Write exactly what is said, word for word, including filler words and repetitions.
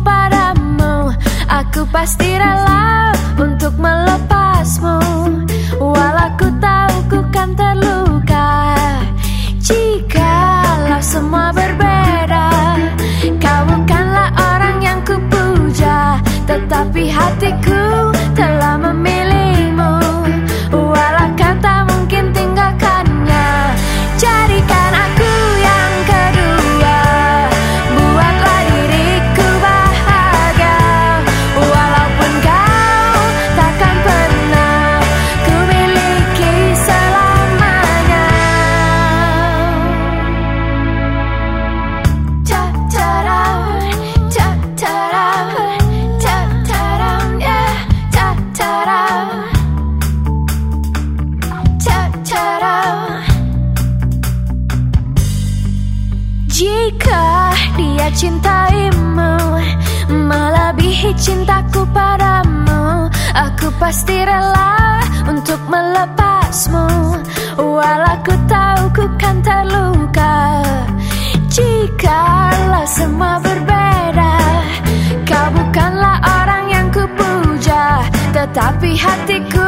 padamu. Aku pasti rela untuk melepasmu, walau ku tahu ku kan terluka. Jikalau semua berbeda, kau bukanlah orang yang ku puja, tetapi hatiku telah memilihmu. Walau kau tak mungkin tinggalkannya, jadikan aku yang kedua. Buatlah diriku bahagia, walaupun kau takkan pernah ku miliki selamanya. Ta-ta-da, ta-ta-da, ta-ta-da, yeah, ta-ta-da, ta-ta-da. Jika dia cintaimu melebihi cintaku padamu, aku pasti rela untuk melepasmu, walau ku tahu ku kan terluka. Jikalau semua berbeda, kau bukanlah orang yang ku puja, tetapi hatiku